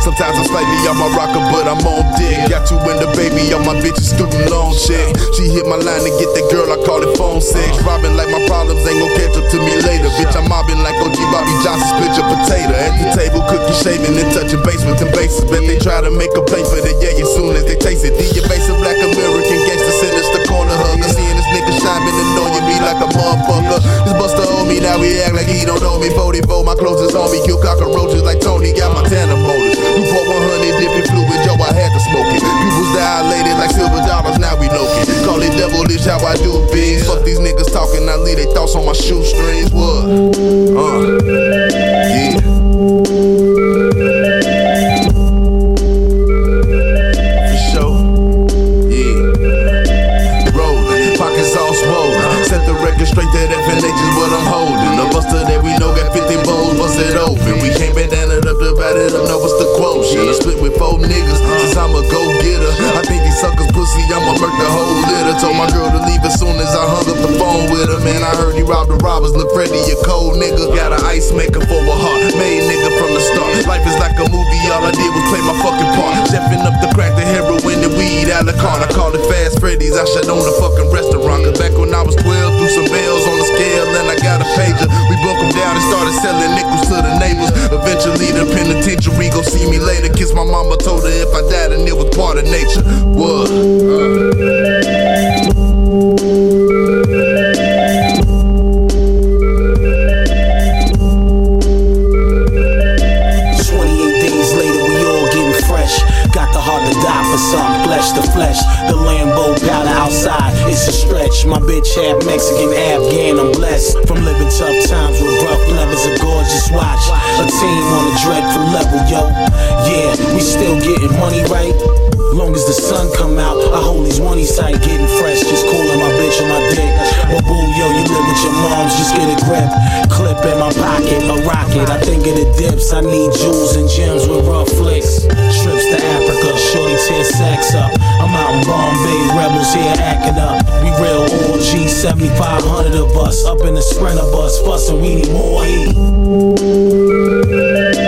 Sometimes I'm slightly off my rocker, but I'm on dick. Got you and the baby on my bitch's student loan shit. She hit my line to get that girl, I call it phone sex. Robbing like my problems ain't gon' catch up to me later. Bitch, I'm mobbing like OG Bobby Johnson, split your potato. At the table, cookie shaving and touching base with them bases. Bet they try to make a play for the yeah as soon as they taste it. The evasive black American gangster sinister corner hugger. Seeing this nigga shining, annoying me like a motherfucker. This buster on me, now we act like he don't know me. 44, my clothes is on me. Kill cockroaches like Tony, got my Montana motors. You pour 100 different fluid, yo, I had to smoke it. People's dilated like silver dollars, now we know it. Call it devilish, how I do things. Fuck these niggas talking, I leave they thoughts on my shoestrings. What? Yeah. For sure. Yeah. Rollin', pockets all swollen. Set the record straight to FNH is what I'm holding. The buster that we know got 50 bowls, bust it open. We can't bandana it up, divide it up, know what's the quotient. I split with 4 niggas, since I'm a go-getter. I think these suckers pussy, I'ma murk the whole litter. Told my girl to leave as soon as I hung up the phone with her. Man, I heard he robbed the robbers, look Freddy, a cold nigga. Got an ice maker for a heart, made nigga from the start. Life is like a movie, all I did was play my fucking part. Chefing up the crack, the heroin, the weed, a la carte. I call it Fast Freddy's, I shut on the fucking restaurant. Cause back when I was 12, threw some bells on the scale and I got a pager. We broke them down and started selling nickels to the neighbors. Eventually the penitentiary gon' see me later. Kiss my mama, told her if I died and it was part of nature. What? 28 days later, we all getting fresh. Got the heart to die for something, flesh to flesh. The Lambo powder outside, it's a stretch. My bitch half Mexican, Afghan, I'm blessed. From living tough times with rough levels, a gorgeous watch. A team on a dreadful level, yo. Yeah, we still getting money right. Long as the sun come out, I hold these oneys tight, getting fresh, just cooling my bitch on my dick. But boo, yo, you live with your moms, just get a grip. Clip in my pocket, a rocket, I think of the dips. I need jewels and gems with rough flicks. Trips to Africa, shorty tear sacks up. I'm out in Bombay, rebels here acting up. We real OG, 7,500 of us. Up in the Sprinter bus, fussin', we need more heat.